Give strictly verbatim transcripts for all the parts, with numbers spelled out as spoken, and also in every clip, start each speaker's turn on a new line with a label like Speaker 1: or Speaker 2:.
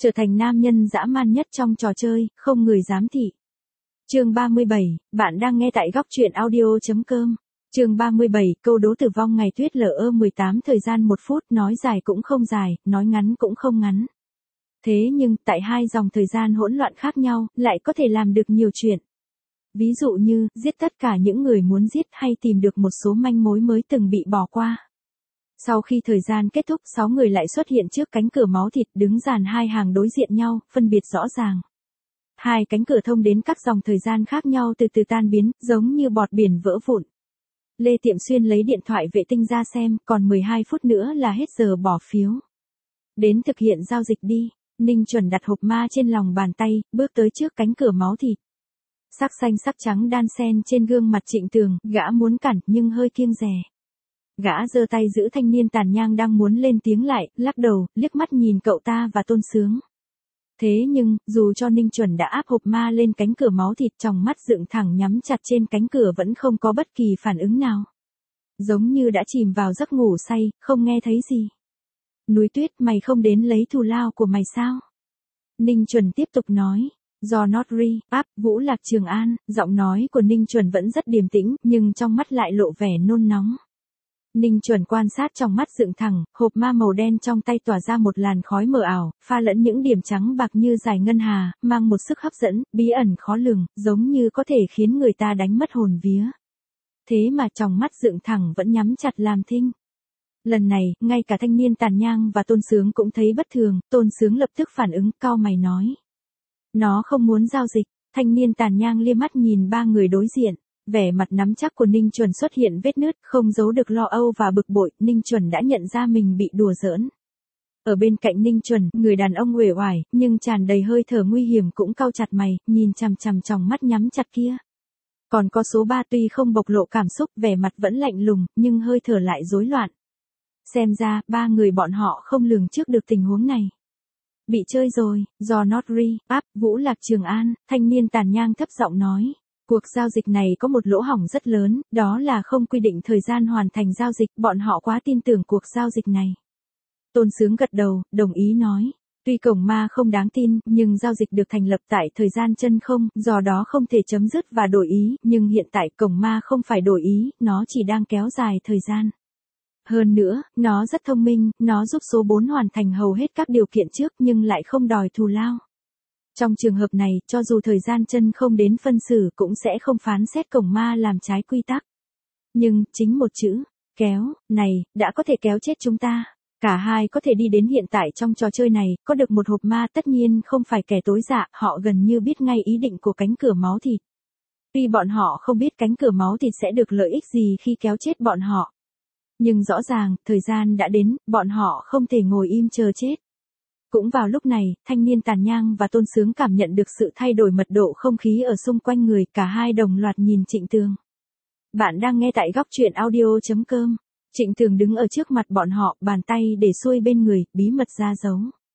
Speaker 1: Trở thành nam nhân dã man nhất trong trò chơi, không người dám thị. Chương ba mươi bảy, bạn đang nghe tại góc truyện audio chấm com. Chương ba mươi bảy, câu đố tử vong ngày tuyết lở mười tám, thời gian một phút, nói dài cũng không dài, nói ngắn cũng không ngắn. Thế nhưng, tại hai dòng thời gian hỗn loạn khác nhau, lại có thể làm được nhiều chuyện. Ví dụ như, giết tất cả những người muốn giết hay tìm được một số manh mối mới từng bị bỏ qua. Sau khi thời gian kết thúc, sáu người lại xuất hiện trước cánh cửa máu thịt, đứng dàn hai hàng đối diện nhau, phân biệt rõ ràng. Hai cánh cửa thông đến các dòng thời gian khác nhau từ từ tan biến, giống như bọt biển vỡ vụn. Lê Tiệm Xuyên lấy điện thoại vệ tinh ra xem, còn mười hai phút nữa là hết giờ bỏ phiếu. Đến thực hiện giao dịch đi. Ninh Chuẩn đặt hộp ma trên lòng bàn tay, bước tới trước cánh cửa máu thịt. Sắc xanh sắc trắng đan xen trên gương mặt Trịnh Tường, gã muốn cản nhưng hơi kiêng dè. Gã giơ tay giữ thanh niên tàn nhang đang muốn lên tiếng lại, lắc đầu, liếc mắt nhìn cậu ta và Tôn Sướng. Thế nhưng, dù cho Ninh Chuẩn đã áp hộp ma lên cánh cửa máu thịt, trong mắt dựng thẳng nhắm chặt trên cánh cửa vẫn không có bất kỳ phản ứng nào. Giống như đã chìm vào giấc ngủ say, không nghe thấy gì. Núi Tuyết, mày không đến lấy thù lao của mày sao? Ninh Chuẩn tiếp tục nói. Do Notri, áp, Vũ Lạc Trường An, giọng nói của Ninh Chuẩn vẫn rất điềm tĩnh, nhưng trong mắt lại lộ vẻ nôn nóng. Ninh Chuẩn quan sát trong mắt dựng thẳng, hộp ma màu đen trong tay tỏa ra một làn khói mờ ảo, pha lẫn những điểm trắng bạc như dải ngân hà, mang một sức hấp dẫn, bí ẩn khó lường, giống như có thể khiến người ta đánh mất hồn vía. Thế mà trong mắt dựng thẳng vẫn nhắm chặt làm thinh. Lần này, ngay cả thanh niên tàn nhang và Tôn Sướng cũng thấy bất thường, Tôn Sướng lập tức phản ứng, cau mày nói. Nó không muốn giao dịch. Thanh niên tàn nhang liếc mắt nhìn ba người đối diện. Vẻ mặt nắm chắc của Ninh Chuẩn xuất hiện vết nứt, không giấu được lo âu và bực bội, Ninh Chuẩn đã nhận ra mình bị đùa giỡn. Ở bên cạnh Ninh Chuẩn, người đàn ông uể oải, nhưng tràn đầy hơi thở nguy hiểm cũng cau chặt mày, nhìn chằm chằm trong mắt nhắm chặt kia. Còn có số ba tuy không bộc lộ cảm xúc, vẻ mặt vẫn lạnh lùng, nhưng hơi thở lại rối loạn. Xem ra, ba người bọn họ không lường trước được tình huống này. Bị chơi rồi, do Notri, áp, Vũ Lạc Trường An, thanh niên tàn nhang thấp giọng nói. Cuộc giao dịch này có một lỗ hổng rất lớn, đó là không quy định thời gian hoàn thành giao dịch, bọn họ quá tin tưởng cuộc giao dịch này. Tôn Sướng gật đầu, đồng ý nói. Tuy cổng ma không đáng tin, nhưng giao dịch được thành lập tại thời gian chân không, do đó không thể chấm dứt và đổi ý, nhưng hiện tại cổng ma không phải đổi ý, nó chỉ đang kéo dài thời gian. Hơn nữa, nó rất thông minh, nó giúp số bốn hoàn thành hầu hết các điều kiện trước nhưng lại không đòi thù lao. Trong trường hợp này, cho dù thời gian chân không đến phân xử cũng sẽ không phán xét cổng ma làm trái quy tắc. Nhưng, chính một chữ, kéo, này, đã có thể kéo chết chúng ta. Cả hai có thể đi đến hiện tại trong trò chơi này, có được một hộp ma tất nhiên không phải kẻ tối dạ, họ gần như biết ngay ý định của cánh cửa máu thịt. Tuy bọn họ không biết cánh cửa máu thịt sẽ được lợi ích gì khi kéo chết bọn họ. Nhưng rõ ràng, thời gian đã đến, bọn họ không thể ngồi im chờ chết. Cũng vào lúc này, thanh niên tàn nhang và Tôn Sướng cảm nhận được sự thay đổi mật độ không khí ở xung quanh người, cả hai đồng loạt nhìn Trịnh Tường. Bạn đang nghe tại góc truyện audio chấm com. Trịnh Tường đứng ở trước mặt bọn họ, bàn tay để xuôi bên người, bí mật ra dấu.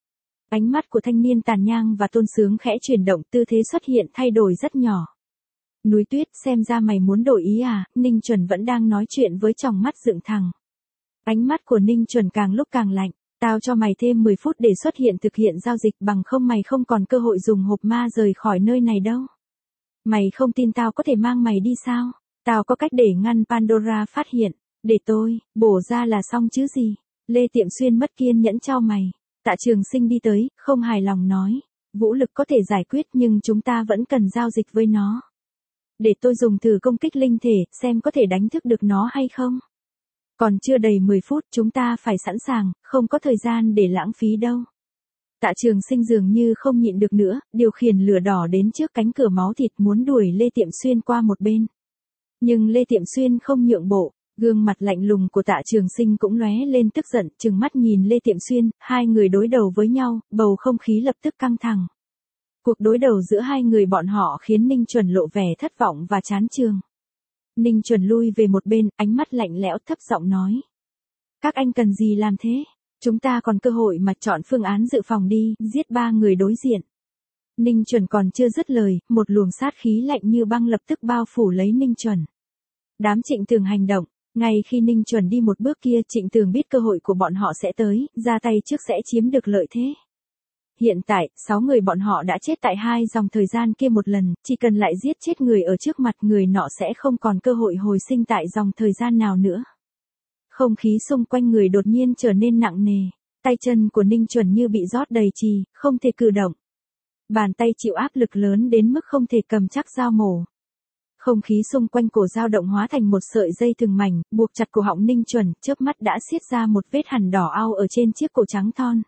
Speaker 1: Ánh mắt của thanh niên tàn nhang và Tôn Sướng khẽ chuyển động, tư thế xuất hiện thay đổi rất nhỏ. Núi Tuyết, xem ra mày muốn đổi ý à? Ninh Chuẩn vẫn đang nói chuyện với tròng mắt dựng thẳng. Ánh mắt của Ninh Chuẩn càng lúc càng lạnh. Tao cho mày thêm mười phút để xuất hiện thực hiện giao dịch, bằng không mày không còn cơ hội dùng hộp ma rời khỏi nơi này đâu. Mày không tin tao có thể mang mày đi sao? Tao có cách để ngăn Pandora phát hiện. Để tôi, bổ ra là xong chứ gì. Lê Tiệm Xuyên mất kiên nhẫn cho mày. Tạ Trường Sinh đi tới, không hài lòng nói. Vũ lực có thể giải quyết nhưng chúng ta vẫn cần giao dịch với nó. Để tôi dùng thử công kích linh thể, xem có thể đánh thức được nó hay không. Còn chưa đầy mười phút, chúng ta phải sẵn sàng, không có thời gian để lãng phí đâu. Tạ Trường Sinh dường như không nhịn được nữa, điều khiển lửa đỏ đến trước cánh cửa máu thịt muốn đuổi Lê Tiệm Xuyên qua một bên. Nhưng Lê Tiệm Xuyên không nhượng bộ, gương mặt lạnh lùng của Tạ Trường Sinh cũng lóe lên tức giận, trừng mắt nhìn Lê Tiệm Xuyên, hai người đối đầu với nhau, bầu không khí lập tức căng thẳng. Cuộc đối đầu giữa hai người bọn họ khiến Ninh Chuẩn lộ vẻ thất vọng và chán chường. Ninh Chuẩn lui về một bên, ánh mắt lạnh lẽo thấp giọng nói. Các anh cần gì làm thế? Chúng ta còn cơ hội mà, chọn phương án dự phòng đi, giết ba người đối diện. Ninh Chuẩn còn chưa dứt lời, một luồng sát khí lạnh như băng lập tức bao phủ lấy Ninh Chuẩn. Đám Trịnh Tường hành động, ngay khi Ninh Chuẩn đi một bước kia, Trịnh Tường biết cơ hội của bọn họ sẽ tới, ra tay trước sẽ chiếm được lợi thế. hiện tại, sáu người bọn họ đã chết tại hai dòng thời gian kia một lần, chỉ cần lại giết chết người ở trước mặt người nọ sẽ không còn cơ hội hồi sinh tại dòng thời gian nào nữa. Không khí xung quanh người đột nhiên trở nên nặng nề, tay chân của Ninh Chuẩn như bị rót đầy trì, không thể cử động. Bàn tay chịu áp lực lớn đến mức không thể cầm chắc dao mổ. Không khí xung quanh cổ dao động hóa thành một sợi dây thừng mảnh, buộc chặt cổ họng Ninh Chuẩn, chớp mắt đã xiết ra một vết hằn đỏ ao ở trên chiếc cổ trắng thon.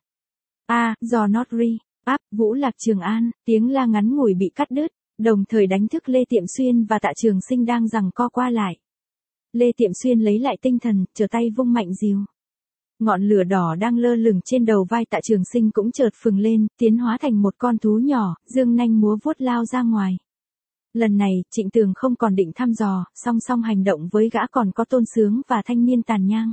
Speaker 1: A, do not re, áp, Vũ Lạc Trường An, tiếng la ngắn ngủi bị cắt đứt, đồng thời đánh thức Lê Tiệm Xuyên và Tạ Trường Sinh đang giằng co qua lại. Lê Tiệm Xuyên lấy lại tinh thần, trở tay vung mạnh rìu. Ngọn lửa đỏ đang lơ lửng trên đầu vai Tạ Trường Sinh cũng chợt phừng lên, tiến hóa thành một con thú nhỏ, dương nanh múa vuốt lao ra ngoài. Lần này, Trịnh Tường không còn định thăm dò, song song hành động với gã còn có Tôn Sướng và thanh niên Tàn Nhang.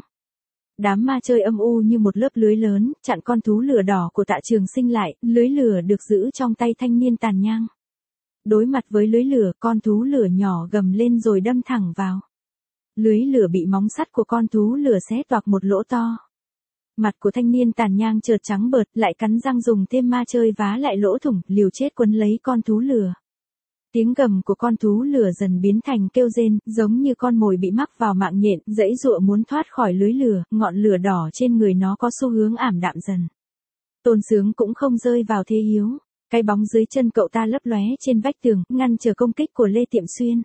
Speaker 1: Đám ma chơi âm u như một lớp lưới lớn, chặn con thú lửa đỏ của Tạ Trường Sinh lại, lưới lửa được giữ trong tay thanh niên Tàn Nhang. Đối mặt với lưới lửa, con thú lửa nhỏ gầm lên rồi đâm thẳng vào. Lưới lửa bị móng sắt của con thú lửa xé toạc một lỗ to. Mặt của thanh niên Tàn Nhang chợt trắng bợt, lại cắn răng dùng thêm ma chơi vá lại lỗ thủng, liều chết quấn lấy con thú lửa. Tiếng gầm của con thú lửa dần biến thành kêu rên, giống như con mồi bị mắc vào mạng nhện, giãy giụa muốn thoát khỏi lưới lửa, ngọn lửa đỏ trên người nó có xu hướng ảm đạm dần. Tôn Sướng cũng không rơi vào thế yếu, cái bóng dưới chân cậu ta lấp lóe trên vách tường, ngăn trở công kích của Lê Tiệm Xuyên.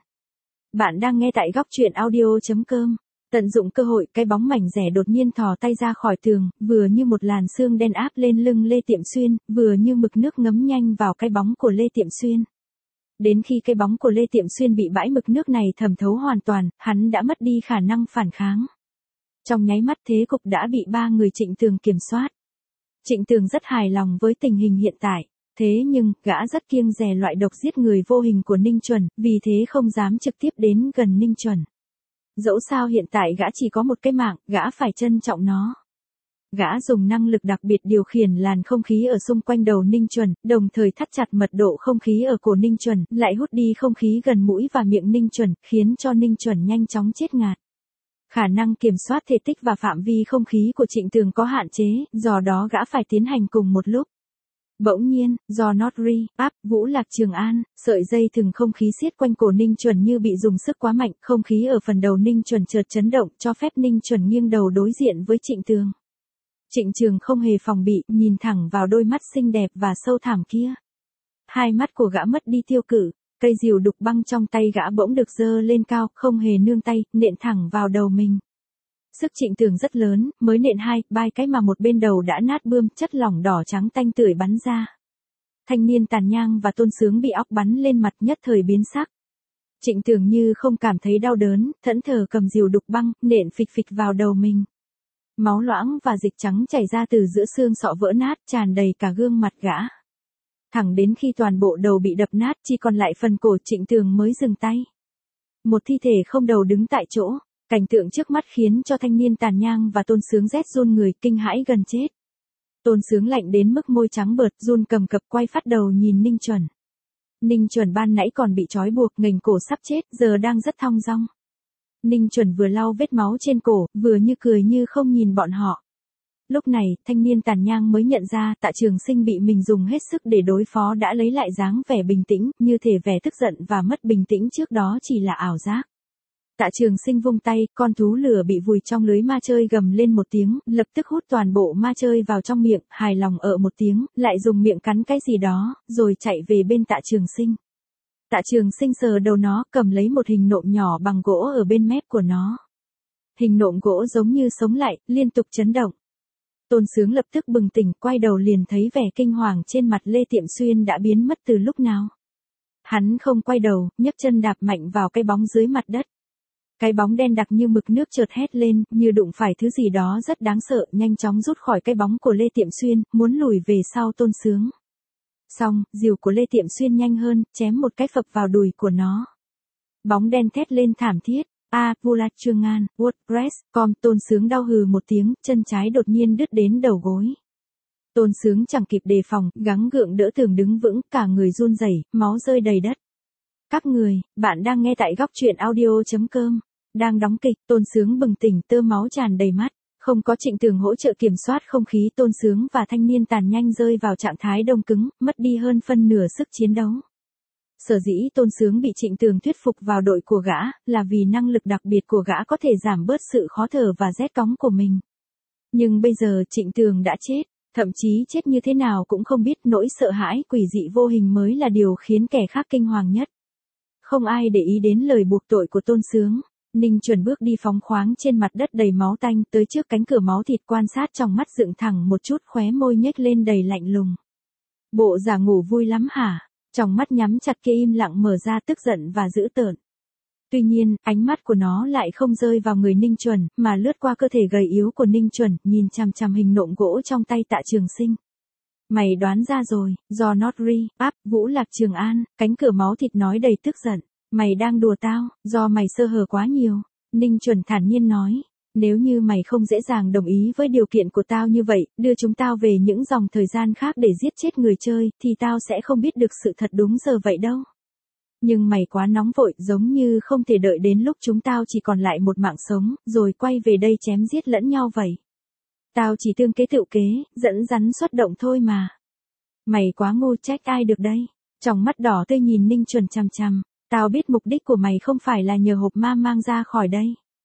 Speaker 1: Bạn đang nghe tại góc truyện audio chấm com. Tận dụng cơ hội, cái bóng mảnh rẻ đột nhiên thò tay ra khỏi tường, vừa như một làn sương đen áp lên lưng Lê Tiệm Xuyên, vừa như mực nước ngấm nhanh vào cái bóng của Lê Tiệm Xuyên. Đến khi cái bóng của Lê Tiệm Xuyên bị bãi mực nước này thẩm thấu hoàn toàn, hắn đã mất đi khả năng phản kháng. Trong nháy mắt thế cục đã bị ba người Trịnh Tường kiểm soát. Trịnh Tường rất hài lòng với tình hình hiện tại, thế nhưng, gã rất kiêng dè loại độc giết người vô hình của Ninh Chuẩn, vì thế không dám trực tiếp đến gần Ninh Chuẩn. Dẫu sao hiện tại gã chỉ có một cái mạng, gã phải trân trọng nó. Gã dùng năng lực đặc biệt điều khiển làn không khí ở xung quanh đầu Ninh Chuẩn, đồng thời thắt chặt mật độ không khí ở cổ Ninh Chuẩn, lại hút đi không khí gần mũi và miệng Ninh Chuẩn, khiến cho Ninh Chuẩn nhanh chóng chết ngạt. Khả năng kiểm soát thể tích và phạm vi không khí của Trịnh Tường có hạn chế, do đó gã phải tiến hành cùng một lúc. Bỗng nhiên, do not re, áp, Vũ Lạc Trường An, sợi dây thừng không khí siết quanh cổ Ninh Chuẩn như bị dùng sức quá mạnh, không khí ở phần đầu Ninh Chuẩn chợt chấn động, cho phép Ninh Chuẩn nghiêng đầu đối diện với Trịnh Tường. Trịnh Tường không hề phòng bị, nhìn thẳng vào đôi mắt xinh đẹp và sâu thẳm kia. Hai mắt của gã mất đi tiêu cự, cây rìu đục băng trong tay gã bỗng được giơ lên cao, không hề nương tay, nện thẳng vào đầu mình. Sức Trịnh Tường rất lớn, mới nện hai, ba cái mà một bên đầu đã nát bươm, chất lỏng đỏ trắng tanh tưởi bắn ra. Thanh niên Tàn Nhang và Tôn Sướng bị óc bắn lên mặt nhất thời biến sắc. Trịnh Tường như không cảm thấy đau đớn, thẫn thờ cầm rìu đục băng, nện phịch phịch vào đầu mình. Máu loãng và dịch trắng chảy ra từ giữa xương sọ vỡ nát, tràn đầy cả gương mặt gã. Thẳng đến khi toàn bộ đầu bị đập nát, chỉ còn lại phần cổ, Trịnh Tường mới dừng tay. Một thi thể không đầu đứng tại chỗ, cảnh tượng trước mắt khiến cho thanh niên Tàn Nhang và Tôn Sướng rét run người, kinh hãi gần chết. Tôn Sướng lạnh đến mức môi trắng bợt, run cầm cập quay phát đầu nhìn Ninh Chuẩn. Ninh Chuẩn ban nãy còn bị trói buộc, nghềnh cổ sắp chết, giờ đang rất thong dong. Ninh Chuẩn vừa lau vết máu trên cổ, vừa như cười như không nhìn bọn họ. Lúc này, thanh niên Tàn Nhang mới nhận ra Tạ Trường Sinh bị mình dùng hết sức để đối phó đã lấy lại dáng vẻ bình tĩnh, như thể vẻ tức giận và mất bình tĩnh trước đó chỉ là ảo giác. Tạ Trường Sinh vung tay, con thú lửa bị vùi trong lưới ma chơi gầm lên một tiếng, lập tức hút toàn bộ ma chơi vào trong miệng, hài lòng ợ một tiếng, lại dùng miệng cắn cái gì đó, rồi chạy về bên Tạ Trường Sinh. Tạ Trường Sinh sờ đầu nó, cầm lấy một hình nộm nhỏ bằng gỗ ở bên mép của nó. Hình nộm gỗ giống như sống lại, liên tục chấn động. Tôn Sướng lập tức bừng tỉnh, quay đầu liền thấy vẻ kinh hoàng trên mặt Lê Tiệm Xuyên đã biến mất từ lúc nào. Hắn không quay đầu, nhấc chân đạp mạnh vào cái bóng dưới mặt đất. Cái bóng đen đặc như mực nước chợt hét lên, như đụng phải thứ gì đó rất đáng sợ, nhanh chóng rút khỏi cái bóng của Lê Tiệm Xuyên, muốn lùi về sau Tôn Sướng. Xong, rìu của Lê Tiệm Xuyên nhanh hơn, chém một cái phập vào đùi của nó. Bóng đen thét lên thảm thiết. A, Vũ Lạc Trường An, WordPress, com, Tôn Sướng đau hừ một tiếng, chân trái đột nhiên đứt đến đầu gối. Tôn Sướng chẳng kịp đề phòng, gắng gượng đỡ tường đứng vững, cả người run rẩy, máu rơi đầy đất. Các người, bạn đang nghe tại góc truyện audio chấm com. Đang đóng kịch, Tôn Sướng bừng tỉnh, tơ máu tràn đầy mắt. Không có Trịnh Tường hỗ trợ kiểm soát không khí, Tôn Sướng và Thanh Niên Tàn nhanh rơi vào trạng thái đông cứng, mất đi hơn phân nửa sức chiến đấu. Sở dĩ Tôn Sướng bị Trịnh Tường thuyết phục vào đội của gã, là vì năng lực đặc biệt của gã có thể giảm bớt sự khó thở và rét cóng của mình. Nhưng bây giờ Trịnh Tường đã chết, thậm chí chết như thế nào cũng không biết, nỗi sợ hãi quỷ dị vô hình mới là điều khiến kẻ khác kinh hoàng nhất. Không ai để ý đến lời buộc tội của Tôn Sướng. Ninh Chuẩn bước đi phóng khoáng trên mặt đất đầy máu tanh tới trước cánh cửa máu thịt, quan sát trong mắt dựng thẳng một chút, khóe môi nhếch lên đầy lạnh lùng. Bộ giả ngủ vui lắm hả? Trong mắt nhắm chặt kia im lặng mở ra, tức giận và dữ tợn. Tuy nhiên, ánh mắt của nó lại không rơi vào người Ninh Chuẩn, mà lướt qua cơ thể gầy yếu của Ninh Chuẩn, nhìn chằm chằm hình nộm gỗ trong tay Tạ Trường Sinh. Mày đoán ra rồi, do Notri, áp, Vũ Lạc Trường An, cánh cửa máu thịt nói đầy tức giận. Mày đang đùa tao, do mày sơ hở quá nhiều. Ninh Chuẩn thản nhiên nói, nếu như mày không dễ dàng đồng ý với điều kiện của tao như vậy, đưa chúng tao về những dòng thời gian khác để giết chết người chơi, thì tao sẽ không biết được sự thật đúng giờ vậy đâu. Nhưng mày quá nóng vội, giống như không thể đợi đến lúc chúng tao chỉ còn lại một mạng sống, rồi quay về đây chém giết lẫn nhau vậy. Tao chỉ tương kế tựu kế, dẫn rắn xuất động thôi mà. Mày quá ngu, trách ai được đây. Trong mắt đỏ tươi nhìn Ninh Chuẩn chằm chằm. Tao biết mục đích của mày không phải là nhờ hộp ma mang ra khỏi đây.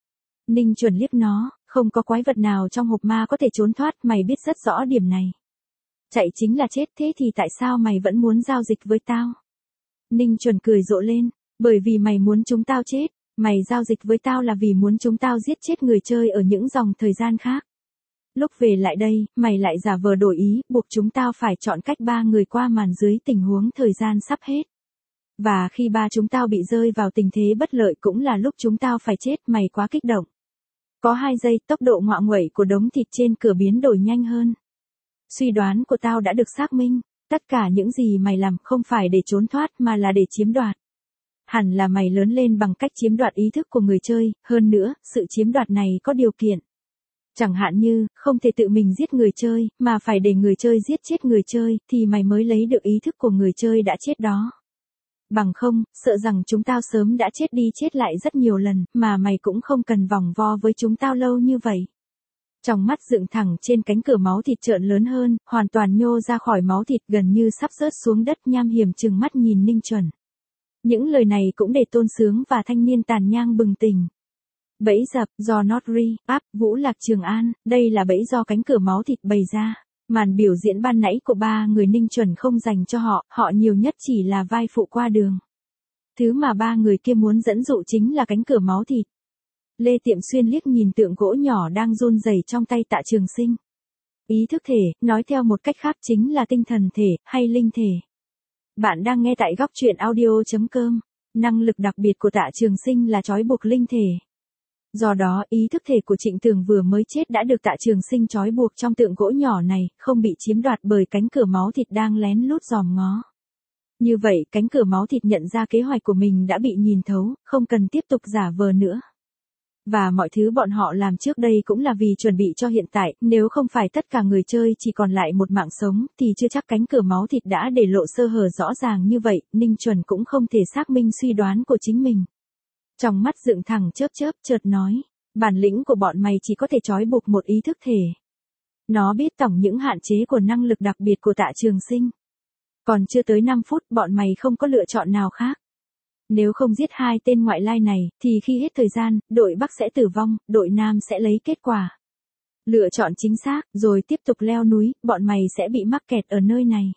Speaker 1: Ninh Chuẩn liếc nó, không có quái vật nào trong hộp ma có thể trốn thoát, mày biết rất rõ điểm này. Chạy chính là chết, thế thì tại sao mày vẫn muốn giao dịch với tao? Ninh Chuẩn cười rộ lên, bởi vì mày muốn chúng tao chết, mày giao dịch với tao là vì muốn chúng tao giết chết người chơi ở những dòng thời gian khác. Lúc về lại đây, mày lại giả vờ đổi ý, buộc chúng tao phải chọn cách ba người qua màn dưới tình huống thời gian sắp hết. Và khi ba chúng tao bị rơi vào tình thế bất lợi cũng là lúc chúng tao phải chết, mày quá kích động. Có hai giây, tốc độ ngoạ nguậy của đống thịt trên cửa biến đổi nhanh hơn. Suy đoán của tao đã được xác minh, tất cả những gì mày làm không phải để trốn thoát mà là để chiếm đoạt. Hẳn là mày lớn lên bằng cách chiếm đoạt ý thức của người chơi, hơn nữa, sự chiếm đoạt này có điều kiện. Chẳng hạn như, không thể tự mình giết người chơi, mà phải để người chơi giết chết người chơi, thì mày mới lấy được ý thức của người chơi đã chết đó. Bằng không, sợ rằng chúng tao sớm đã chết đi chết lại rất nhiều lần, mà mày cũng không cần vòng vo với chúng tao lâu như vậy. Trong mắt dựng thẳng trên cánh cửa máu thịt trợn lớn hơn, hoàn toàn nhô ra khỏi máu thịt, gần như sắp rớt xuống đất, nham hiểm trừng mắt nhìn Ninh Chuẩn. Những lời này cũng để Tôn Sướng và Thanh Niên Tàn nhang bừng tỉnh. Bẫy dập, do Notri, áp, Vũ Lạc Trường An, đây là bẫy do cánh cửa máu thịt bày ra. Màn biểu diễn ban nãy của ba người Ninh Chuẩn không dành cho họ, họ nhiều nhất chỉ là vai phụ qua đường. Thứ mà ba người kia muốn dẫn dụ chính là cánh cửa máu thịt. Lê Tiệm Xuyên liếc nhìn tượng gỗ nhỏ đang run rẩy trong tay Tạ Trường Sinh. Ý thức thể, nói theo một cách khác chính là tinh thần thể, hay linh thể. Bạn đang nghe tại góc truyện audio chấm com. Năng lực đặc biệt của Tạ Trường Sinh là trói buộc linh thể. Do đó, ý thức thể của Trịnh Tường vừa mới chết đã được Tạ Trường Sinh trói buộc trong tượng gỗ nhỏ này, không bị chiếm đoạt bởi cánh cửa máu thịt đang lén lút dòm ngó. Như vậy, cánh cửa máu thịt nhận ra kế hoạch của mình đã bị nhìn thấu, không cần tiếp tục giả vờ nữa. Và mọi thứ bọn họ làm trước đây cũng là vì chuẩn bị cho hiện tại, nếu không phải tất cả người chơi chỉ còn lại một mạng sống, thì chưa chắc cánh cửa máu thịt đã để lộ sơ hở rõ ràng như vậy, Ninh Chuẩn cũng không thể xác minh suy đoán của chính mình. Trong mắt dựng thẳng chớp chớp, chợt nói, bản lĩnh của bọn mày chỉ có thể trói buộc một ý thức thể. Nó biết tổng những hạn chế của năng lực đặc biệt của Tạ Trường Sinh. Còn chưa tới năm phút, bọn mày không có lựa chọn nào khác. Nếu không giết hai tên ngoại lai này, thì khi hết thời gian, đội Bắc sẽ tử vong, đội Nam sẽ lấy kết quả. Lựa chọn chính xác, rồi tiếp tục leo núi, bọn mày sẽ bị mắc kẹt ở nơi này.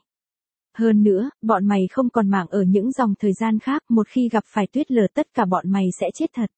Speaker 1: Hơn nữa, bọn mày không còn mạng ở những dòng thời gian khác, một khi gặp phải tuyết lở tất cả bọn mày sẽ chết thật.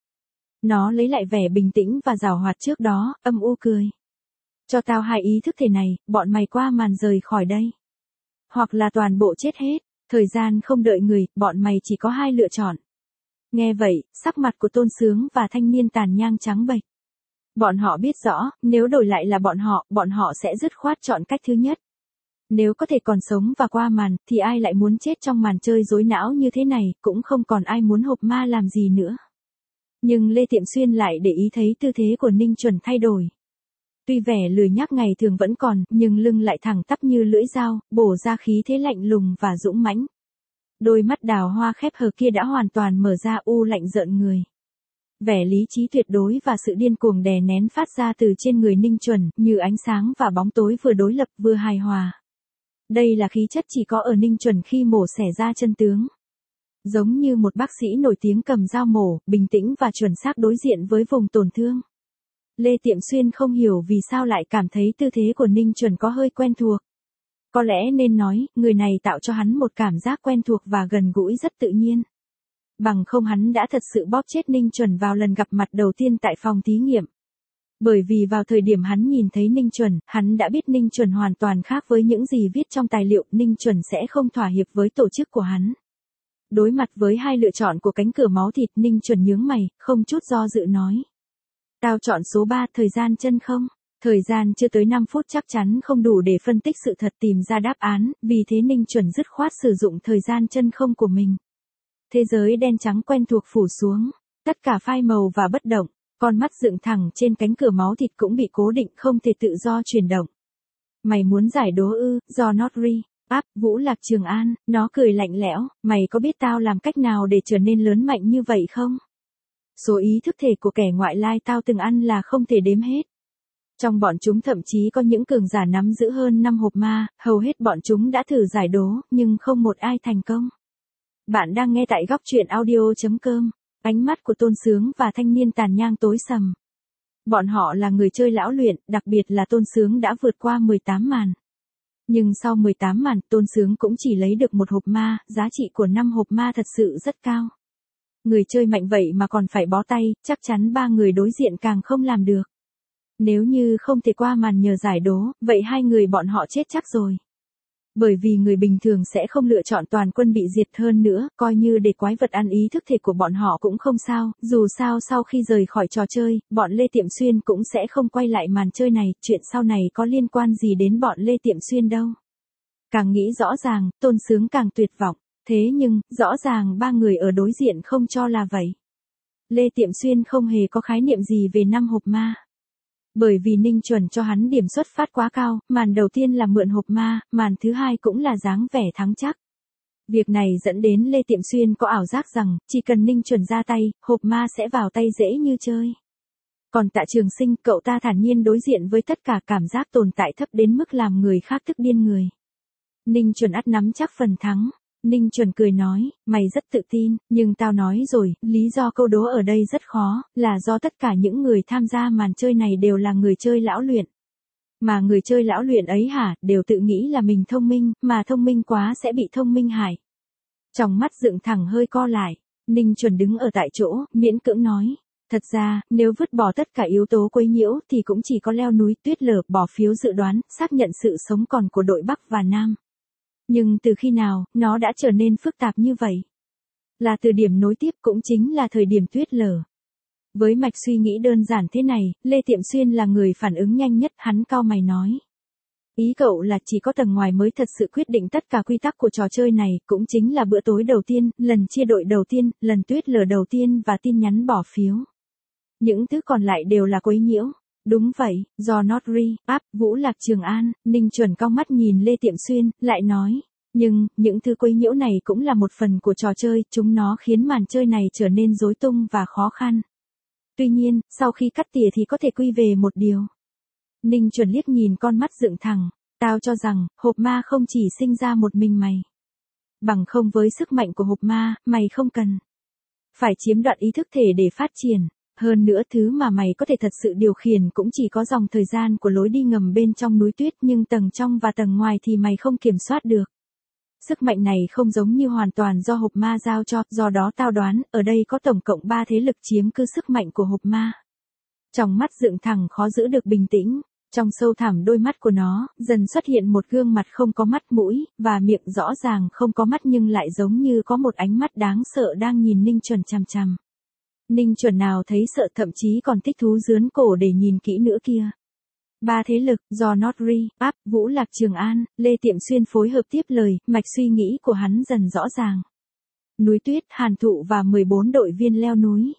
Speaker 1: Nó lấy lại vẻ bình tĩnh và giảo hoạt trước đó, âm u cười. Cho tao hai ý thức thể này, bọn mày qua màn rời khỏi đây. Hoặc là toàn bộ chết hết, thời gian không đợi người, bọn mày chỉ có hai lựa chọn. Nghe vậy, sắc mặt của Tôn Sướng và Thanh Niên Tàn nhang trắng bệch. Bọn họ biết rõ, nếu đổi lại là bọn họ, bọn họ sẽ dứt khoát chọn cách thứ nhất. Nếu có thể còn sống và qua màn, thì ai lại muốn chết trong màn chơi rối não như thế này, cũng không còn ai muốn hộp ma làm gì nữa. Nhưng Lê Tiệm Xuyên lại để ý thấy tư thế của Ninh Chuẩn thay đổi. Tuy vẻ lười nhác ngày thường vẫn còn, nhưng lưng lại thẳng tắp như lưỡi dao, bổ ra khí thế lạnh lùng và dũng mãnh. Đôi mắt đào hoa khép hờ kia đã hoàn toàn mở ra, u lạnh rợn người. Vẻ lý trí tuyệt đối và sự điên cuồng đè nén phát ra từ trên người Ninh Chuẩn, như ánh sáng và bóng tối vừa đối lập vừa hài hòa. Đây là khí chất chỉ có ở Ninh Chuẩn khi mổ xẻ ra chân tướng. Giống như một bác sĩ nổi tiếng cầm dao mổ, bình tĩnh và chuẩn xác đối diện với vùng tổn thương. Lê Tiệm Xuyên không hiểu vì sao lại cảm thấy tư thế của Ninh Chuẩn có hơi quen thuộc. Có lẽ nên nói, người này tạo cho hắn một cảm giác quen thuộc và gần gũi rất tự nhiên. Bằng không hắn đã thật sự bóp chết Ninh Chuẩn vào lần gặp mặt đầu tiên tại phòng thí nghiệm. Bởi vì vào thời điểm hắn nhìn thấy Ninh Chuẩn, hắn đã biết Ninh Chuẩn hoàn toàn khác với những gì viết trong tài liệu, Ninh Chuẩn sẽ không thỏa hiệp với tổ chức của hắn. Đối mặt với hai lựa chọn của cánh cửa máu thịt, Ninh Chuẩn nhướng mày, không chút do dự nói. Tao chọn số ba, thời gian chân không. Thời gian chưa tới năm phút chắc chắn không đủ để phân tích sự thật tìm ra đáp án, vì thế Ninh Chuẩn dứt khoát sử dụng thời gian chân không của mình. Thế giới đen trắng quen thuộc phủ xuống, tất cả phai màu và bất động, con mắt dựng thẳng trên cánh cửa máu thịt cũng bị cố định không thể tự do chuyển động. Mày muốn giải đố ư, do not re. Áp, Vũ Lạc Trường An, nó cười lạnh lẽo, mày có biết tao làm cách nào để trở nên lớn mạnh như vậy không? Số ý thức thể của kẻ ngoại lai tao từng ăn là không thể đếm hết. Trong bọn chúng thậm chí có những cường giả nắm giữ hơn năm hộp ma, hầu hết bọn chúng đã thử giải đố, nhưng không một ai thành công. Bạn đang nghe tại góc truyện audio chấm com, ánh mắt của Tôn Sướng và thanh niên tàn nhang tối sầm. Bọn họ là người chơi lão luyện, đặc biệt là Tôn Sướng đã vượt qua mười tám màn. Nhưng sau mười tám màn, Tôn Sướng cũng chỉ lấy được một hộp ma, giá trị của năm hộp ma thật sự rất cao. Người chơi mạnh vậy mà còn phải bó tay, chắc chắn ba người đối diện càng không làm được. Nếu như không thể qua màn nhờ giải đố, vậy hai người bọn họ chết chắc rồi. Bởi vì người bình thường sẽ không lựa chọn toàn quân bị diệt, hơn nữa, coi như để quái vật ăn ý thức thể của bọn họ cũng không sao, dù sao sau khi rời khỏi trò chơi, bọn Lê Tiệm Xuyên cũng sẽ không quay lại màn chơi này, chuyện sau này có liên quan gì đến bọn Lê Tiệm Xuyên đâu. Càng nghĩ rõ ràng, Tôn Sướng càng tuyệt vọng, thế nhưng, rõ ràng ba người ở đối diện không cho là vậy. Lê Tiệm Xuyên không hề có khái niệm gì về năm hộp ma. Bởi vì Ninh Chuẩn cho hắn điểm xuất phát quá cao, màn đầu tiên là mượn hộp ma, màn thứ hai cũng là dáng vẻ thắng chắc. Việc này dẫn đến Lê Tiệm Xuyên có ảo giác rằng, chỉ cần Ninh Chuẩn ra tay, hộp ma sẽ vào tay dễ như chơi. Còn Tạ Trường Sinh, cậu ta thản nhiên đối diện với tất cả, cảm giác tồn tại thấp đến mức làm người khác tức điên người. Ninh Chuẩn ắt nắm chắc phần thắng. Ninh Chuẩn cười nói, mày rất tự tin, nhưng tao nói rồi, lý do câu đố ở đây rất khó, là do tất cả những người tham gia màn chơi này đều là người chơi lão luyện. Mà người chơi lão luyện ấy hả, đều tự nghĩ là mình thông minh, mà thông minh quá sẽ bị thông minh hại. Trong mắt dựng thẳng hơi co lại, Ninh Chuẩn đứng ở tại chỗ, miễn cưỡng nói. Thật ra, nếu vứt bỏ tất cả yếu tố quấy nhiễu thì cũng chỉ có leo núi tuyết lở, bỏ phiếu dự đoán, xác nhận sự sống còn của đội Bắc và Nam. Nhưng từ khi nào, nó đã trở nên phức tạp như vậy? Là từ điểm nối tiếp, cũng chính là thời điểm tuyết lở. Với mạch suy nghĩ đơn giản thế này, Lê Tiệm Xuyên là người phản ứng nhanh nhất, hắn cau mày nói. Ý cậu là chỉ có tầng ngoài mới thật sự quyết định tất cả quy tắc của trò chơi này, cũng chính là bữa tối đầu tiên, lần chia đội đầu tiên, lần tuyết lở đầu tiên và tin nhắn bỏ phiếu. Những thứ còn lại đều là quấy nhiễu. Đúng vậy, do not re. Áp, Vũ Lạc Trường An, Ninh Chuẩn cong mắt nhìn Lê Tiệm Xuyên, lại nói. Nhưng, những thứ quấy nhiễu này cũng là một phần của trò chơi, chúng nó khiến màn chơi này trở nên rối tung và khó khăn. Tuy nhiên, sau khi cắt tỉa thì có thể quy về một điều. Ninh Chuẩn liếc nhìn con mắt dựng thẳng, tao cho rằng, hộp ma không chỉ sinh ra một mình mày. Bằng không với sức mạnh của hộp ma, mày không cần phải chiếm đoạt ý thức thể để phát triển. Hơn nữa thứ mà mày có thể thật sự điều khiển cũng chỉ có dòng thời gian của lối đi ngầm bên trong núi tuyết, nhưng tầng trong và tầng ngoài thì mày không kiểm soát được. Sức mạnh này không giống như hoàn toàn do hộp ma giao cho, do đó tao đoán, ở đây có tổng cộng ba thế lực chiếm cứ sức mạnh của hộp ma. Trong mắt dựng thẳng khó giữ được bình tĩnh, trong sâu thẳm đôi mắt của nó, dần xuất hiện một gương mặt không có mắt mũi, và miệng rõ ràng không có mắt nhưng lại giống như có một ánh mắt đáng sợ đang nhìn Ninh Chuẩn chằm chằm. Ninh Chuẩn nào thấy sợ, thậm chí còn thích thú dướn cổ để nhìn kỹ nữa kia. Ba thế lực, do not re. Áp, Vũ Lạc Trường An, Lê Tiệm Xuyên phối hợp tiếp lời, mạch suy nghĩ của hắn dần rõ ràng. Núi tuyết, hàn thụ và mười bốn đội viên leo núi.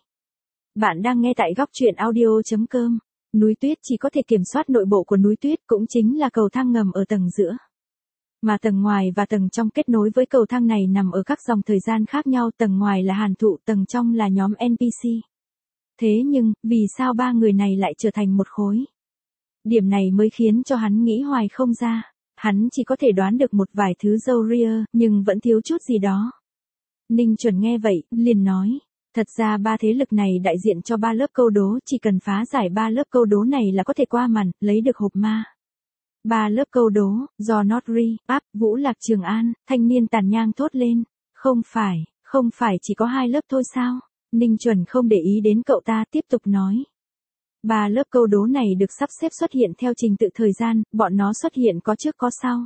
Speaker 1: Bạn đang nghe tại góc truyện audio chấm com. Núi tuyết chỉ có thể kiểm soát nội bộ của núi tuyết, cũng chính là cầu thang ngầm ở tầng giữa. Mà tầng ngoài và tầng trong kết nối với cầu thang này nằm ở các dòng thời gian khác nhau, tầng ngoài là hàn thụ, tầng trong là nhóm en pê xê. thế nhưng, vì sao ba người này lại trở thành một khối? Điểm này mới khiến cho hắn nghĩ hoài không ra. Hắn chỉ có thể đoán được một vài thứ râu ria, nhưng vẫn thiếu chút gì đó. Ninh Chuẩn nghe vậy, liền nói. Thật ra ba thế lực này đại diện cho ba lớp câu đố, chỉ cần phá giải ba lớp câu đố này là có thể qua màn, lấy được hộp ma. Ba lớp câu đố, do Notri, Áp, Vũ Lạc Trường An, thanh niên tàn nhang thốt lên. Không phải, không phải chỉ có hai lớp thôi sao? Ninh Chuẩn không để ý đến cậu ta, tiếp tục nói. Ba lớp câu đố này được sắp xếp xuất hiện theo trình tự thời gian, bọn nó xuất hiện có trước có sau.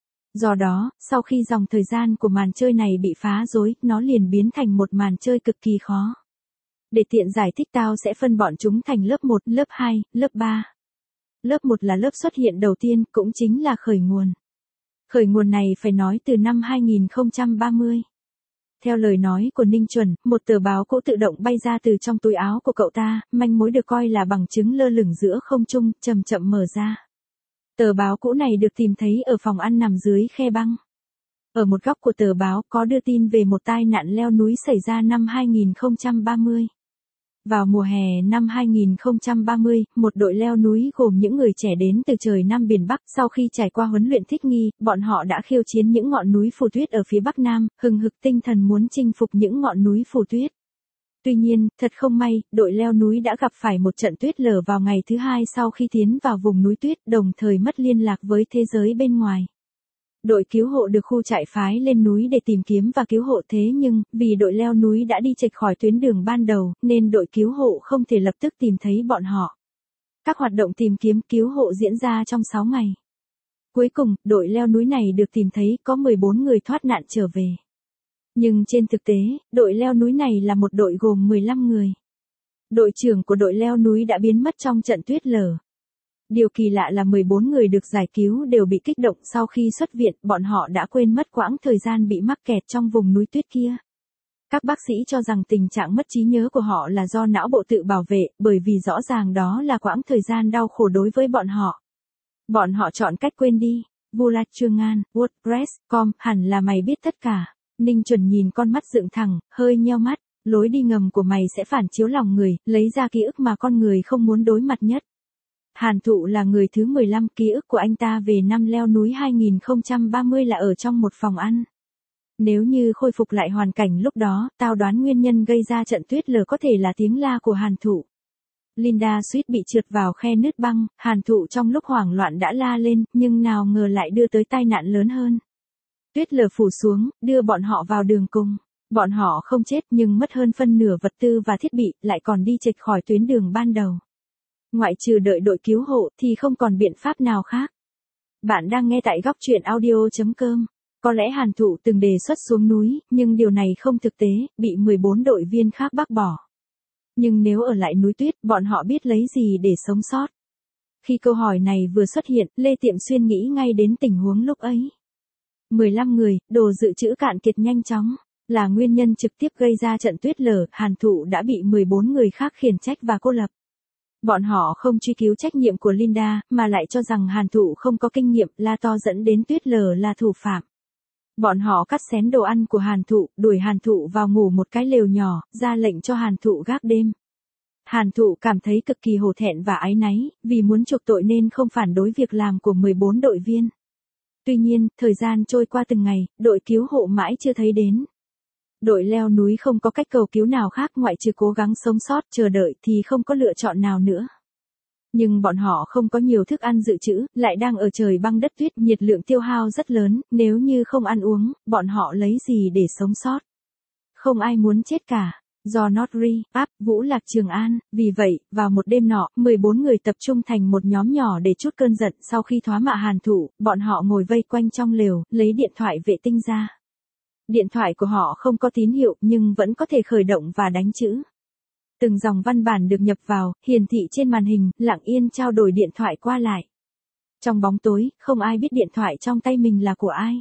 Speaker 1: Do đó, sau khi dòng thời gian của màn chơi này bị phá rối, nó liền biến thành một màn chơi cực kỳ khó. Để tiện giải thích tao sẽ phân bọn chúng thành lớp một, lớp hai, lớp ba. Lớp một là lớp xuất hiện đầu tiên, cũng chính là khởi nguồn. Khởi nguồn này phải nói từ năm hai nghìn không trăm ba mươi. Theo lời nói của Ninh Chuẩn, một tờ báo cũ tự động bay ra từ trong túi áo của cậu ta, manh mối được coi là bằng chứng lơ lửng giữa không trung, chậm chậm mở ra. Tờ báo cũ này được tìm thấy ở phòng ăn nằm dưới khe băng. Ở một góc của tờ báo có đưa tin về một tai nạn leo núi xảy ra năm hai nghìn không trăm ba mươi. Vào mùa hè năm hai nghìn không trăm ba mươi, một đội leo núi gồm những người trẻ đến từ trời Nam biển Bắc, sau khi trải qua huấn luyện thích nghi, bọn họ đã khiêu chiến những ngọn núi phù tuyết ở phía Bắc Nam, hừng hực tinh thần muốn chinh phục những ngọn núi phù tuyết. Tuy nhiên, thật không may, đội leo núi đã gặp phải một trận tuyết lở vào ngày thứ hai sau khi tiến vào vùng núi tuyết, đồng thời mất liên lạc với thế giới bên ngoài. Đội cứu hộ được khu trại phái lên núi để tìm kiếm và cứu hộ, thế nhưng, vì đội leo núi đã đi chệch khỏi tuyến đường ban đầu, nên đội cứu hộ không thể lập tức tìm thấy bọn họ. Các hoạt động tìm kiếm cứu hộ diễn ra trong sáu ngày. Cuối cùng, đội leo núi này được tìm thấy có mười bốn người thoát nạn trở về. Nhưng trên thực tế, đội leo núi này là một đội gồm mười lăm người. Đội trưởng của đội leo núi đã biến mất trong trận tuyết lở. Điều kỳ lạ là mười bốn người được giải cứu đều bị kích động sau khi xuất viện, bọn họ đã quên mất quãng thời gian bị mắc kẹt trong vùng núi tuyết kia. Các bác sĩ cho rằng tình trạng mất trí nhớ của họ là do não bộ tự bảo vệ, bởi vì rõ ràng đó là quãng thời gian đau khổ đối với bọn họ. Bọn họ chọn cách quên đi. Vũ Lạc Trường An, WordPress chấm com, hẳn là mày biết tất cả. Ninh Chuẩn nhìn con mắt dựng thẳng, hơi nheo mắt, lối đi ngầm của mày sẽ phản chiếu lòng người, lấy ra ký ức mà con người không muốn đối mặt nhất. Hàn Thụ là người thứ mười lăm, ký ức của anh ta về năm leo núi hai nghìn không trăm ba mươi là ở trong một phòng ăn. Nếu như khôi phục lại hoàn cảnh lúc đó, tao đoán nguyên nhân gây ra trận tuyết lở có thể là tiếng la của Hàn Thụ. Linda suýt bị trượt vào khe nứt băng, Hàn Thụ trong lúc hoảng loạn đã la lên, nhưng nào ngờ lại đưa tới tai nạn lớn hơn. Tuyết lở phủ xuống, đưa bọn họ vào đường cùng. Bọn họ không chết nhưng mất hơn phân nửa vật tư và thiết bị, lại còn đi chệch khỏi tuyến đường ban đầu. Ngoại trừ đợi đội cứu hộ thì không còn biện pháp nào khác. Bạn đang nghe tại góc truyện audio chấm com. Có lẽ Hàn Thụ từng đề xuất xuống núi, nhưng điều này không thực tế, bị mười bốn đội viên khác bác bỏ. Nhưng nếu ở lại núi tuyết, bọn họ biết lấy gì để sống sót? Khi câu hỏi này vừa xuất hiện, Lê Tiệm Xuyên nghĩ ngay đến tình huống lúc ấy. mười lăm người, đồ dự trữ cạn kiệt nhanh chóng, là nguyên nhân trực tiếp gây ra trận tuyết lở, Hàn Thụ đã bị mười bốn người khác khiển trách và cô lập. Bọn họ không truy cứu trách nhiệm của Linda, mà lại cho rằng Hàn Thụ không có kinh nghiệm, la to dẫn đến tuyết lở là thủ phạm. Bọn họ cắt xén đồ ăn của Hàn Thụ, đuổi Hàn Thụ vào ngủ một cái lều nhỏ, ra lệnh cho Hàn Thụ gác đêm. Hàn Thụ cảm thấy cực kỳ hổ thẹn và áy náy, vì muốn chuộc tội nên không phản đối việc làm của mười bốn đội viên. Tuy nhiên, thời gian trôi qua từng ngày, đội cứu hộ mãi chưa thấy đến. Đội leo núi không có cách cầu cứu nào khác ngoại trừ cố gắng sống sót, chờ đợi thì không có lựa chọn nào nữa. Nhưng bọn họ không có nhiều thức ăn dự trữ, lại đang ở trời băng đất tuyết, nhiệt lượng tiêu hao rất lớn, nếu như không ăn uống, bọn họ lấy gì để sống sót? Không ai muốn chết cả. Do Notri, Áp, Vũ Lạc Trường An, vì vậy, vào một đêm nọ, mười bốn người tập trung thành một nhóm nhỏ để trút cơn giận, sau khi thoá mạ Hàn Thụ, bọn họ ngồi vây quanh trong lều, lấy điện thoại vệ tinh ra. Điện thoại của họ không có tín hiệu nhưng vẫn có thể khởi động và đánh chữ. Từng dòng văn bản được nhập vào, hiển thị trên màn hình, lặng yên trao đổi điện thoại qua lại. Trong bóng tối, không ai biết điện thoại trong tay mình là của ai.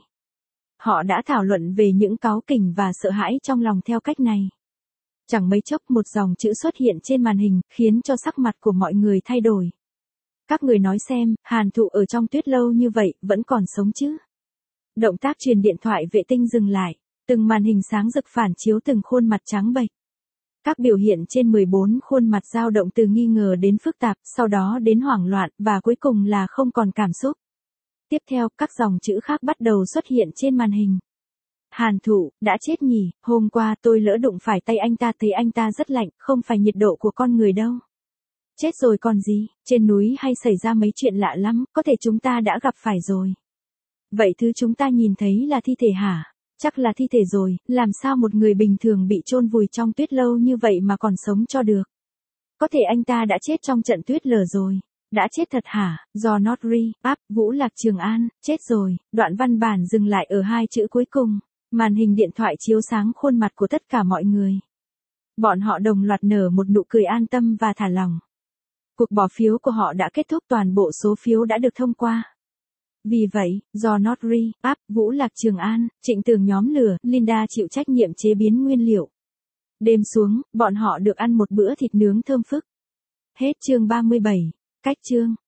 Speaker 1: Họ đã thảo luận về những cáu kỉnh và sợ hãi trong lòng theo cách này. Chẳng mấy chốc một dòng chữ xuất hiện trên màn hình, khiến cho sắc mặt của mọi người thay đổi. Các người nói xem, Hàn Thụ ở trong tuyết lâu như vậy, vẫn còn sống chứ? Động tác truyền điện thoại vệ tinh dừng lại, từng màn hình sáng rực phản chiếu từng khuôn mặt trắng bệch. Các biểu hiện trên mười bốn khuôn mặt dao động từ nghi ngờ đến phức tạp, sau đó đến hoảng loạn, và cuối cùng là không còn cảm xúc. Tiếp theo, các dòng chữ khác bắt đầu xuất hiện trên màn hình. Hàn Thụ, đã chết nhỉ, hôm qua tôi lỡ đụng phải tay anh ta, thấy anh ta rất lạnh, không phải nhiệt độ của con người đâu. Chết rồi còn gì, trên núi hay xảy ra mấy chuyện lạ lắm, có thể chúng ta đã gặp phải rồi. Vậy thứ chúng ta nhìn thấy là thi thể hả? Chắc là thi thể rồi, làm sao một người bình thường bị chôn vùi trong tuyết lâu như vậy mà còn sống cho được? Có thể anh ta đã chết trong trận tuyết lở rồi. Đã chết thật hả? Do Notary, áp, Vũ Lạc Trường An, chết rồi. Đoạn văn bản dừng lại ở hai chữ cuối cùng. Màn hình điện thoại chiếu sáng khuôn mặt của tất cả mọi người. Bọn họ đồng loạt nở một nụ cười an tâm và thả lỏng. Cuộc bỏ phiếu của họ đã kết thúc, toàn bộ số phiếu đã được thông qua. Vì vậy, do Notary, áp, Vũ Lạc Trường An, Trịnh Tường nhóm lửa, Linda chịu trách nhiệm chế biến nguyên liệu. Đêm xuống, bọn họ được ăn một bữa thịt nướng thơm phức. Hết chương ba mươi bảy. Cách chương.